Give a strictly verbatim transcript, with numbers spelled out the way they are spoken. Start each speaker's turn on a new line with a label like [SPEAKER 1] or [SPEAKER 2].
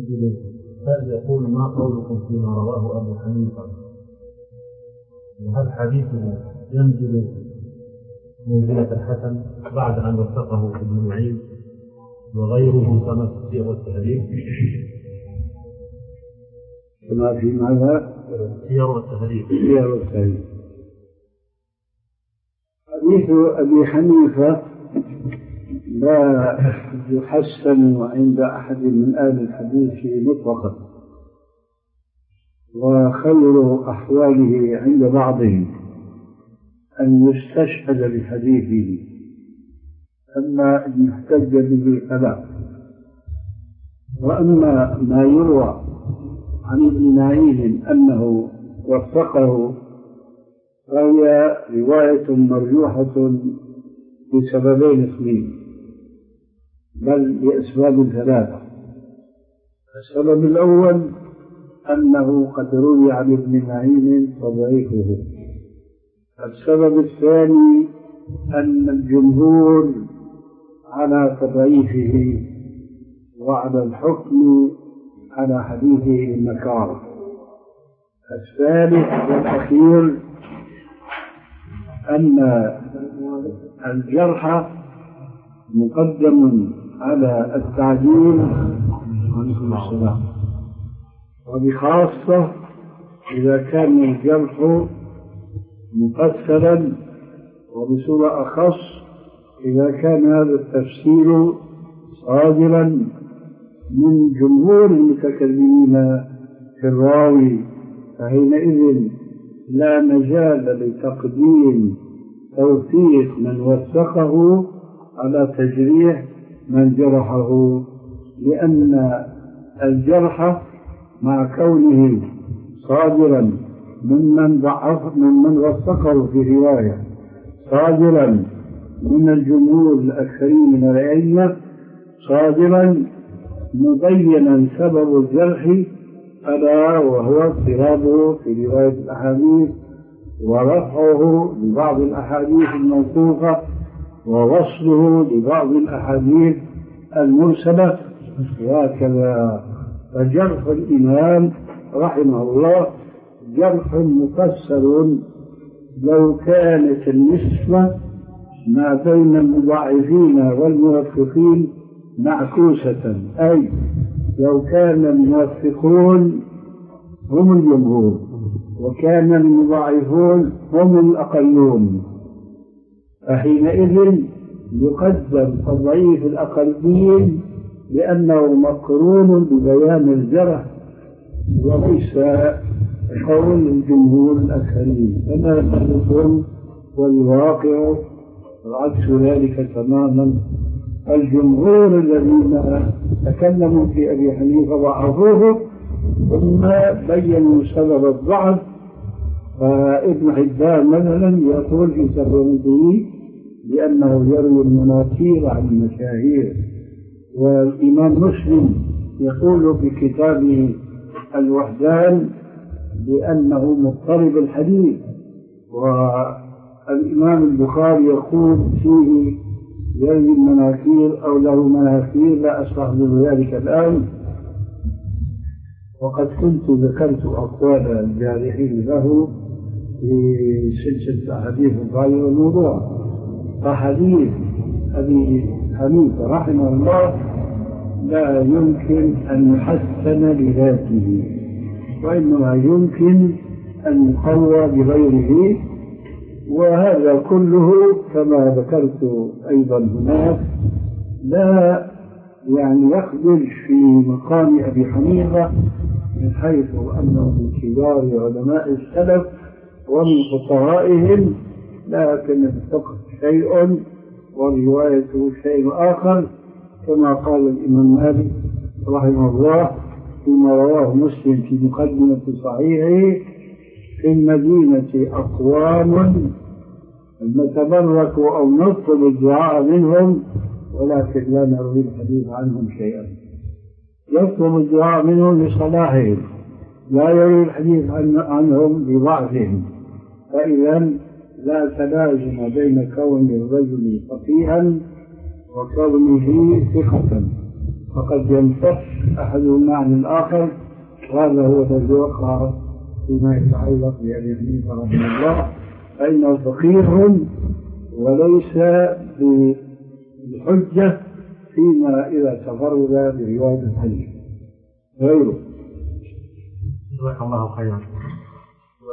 [SPEAKER 1] ينزل هل يقول ما قولكم فيما رواه أبو حنيفة وهل حديثه ينزل منزلة الحسن بعد أن وثقه ابن معين وغيره كما في السير والتهذيب؟
[SPEAKER 2] كما في ماذا؟
[SPEAKER 1] السير والتهذيب.
[SPEAKER 2] السير والتهذيب. حديث أبي حنيفة لا يحسن عند أحد من أهل الحديث مطلقا، وخير أحواله عند بعضهم أن يستشهد بحديثه، أما أن يحتج به فلا. وأما ما يروى عن ابن معين أنه وثقه فهي رواية مرجوحة بسببين اثنين، بل لأسباب ثلاثة. السبب الأول أنه قد روي عن ابن معين تضعيفه. السبب الثاني أن الجمهور على تضعيفه وعلى الحكم على حديثه النكارة. الثالث والأخير أن الجرح مقدم على التعديل عليه السلام، وبخاصة إذا كان الجرح مفسرا، وبصورة أخص إذا كان هذا التفسير صادرا من جمهور المتكلمين في الراوي، فحينئذ لا مجال لتقديم توثيق من وثقه على تجريح من جرحه، لأن الجرح مع كونه صادرا ممن ضعف ممن وثقه في رواية، صادرا من الجمهور الأكثرين من الأئمة، صادرا مبينا سبب الجرح ألا وهو اضطرابه في رواية الأحاديث ورفعه لبعض الأحاديث الموقوفة ووصله لبعض الأحاديث المرسلة، وهكذا. فجرح الإمام رحمه الله جرح مفسر لو كانت النسبة ما بين المضاعفين والموثقين معكوسة، أي لو كان الموثقون هم الجمهور وكان المضاعفون هم الأقلون، فحينئذ يقدم تضعيف الأقلين لأنه مقرون ببيان الجرح وليس قول الجمهور الأكثرين، فما يقولون والواقع عكس ذلك تماما. الجمهور الذين تكلموا في أبي حنيفة ضعفوه ثم بينوا سبب الضعف. فابن حبان مثلا يقول في تفريده لأنه يروي المناكير عن المشاهير، والإمام مسلم يقول في كتابه الوحدان بأنه مضطرب الحديث، والإمام البخاري يقول فيه يروي المناكير أو له مناكير، لا أستحضر ذلك الآن. وقد كنت ذكرت أقوال الجارحين له في سلسلة أحاديث الغاية والموضوع. فحديث أبي حنيفة رحمه الله لا يمكن أن يحسن بذاته، وإنما يمكن أن يقوى بغيره، وهذا كله كما ذكرت أيضا هناك لا يعني يخرج في مقام أبي حنيفة من حيث أنه من كبار علماء السلف ومن فقهائهم، لكن الفقه شيء وروايته شيء آخر، كما قال الإمام مالك رحمه الله فيما رواه مسلم في مقدمة صحيحه: في المدينة أقوام نتبرك أو نطلب الدعاء منهم ولكن لا نروي الحديث عنهم شيئا. يطلب الدعاء منهم لصلاحهم، لا يروي الحديث عنهم لضعفهم. فإذا لا تلازم بين كون الرجل فقيها وكونه ثقة، فقد ينفص أحدهما عن الآخر، وهذا هو الذي وقع فيما يتعلق بأبي حنيفة رحمه الله، فإنه فقيه وليس بحجة فيما إذا تفرد برواية الحديث غيره.
[SPEAKER 1] جزاك الله خيرا.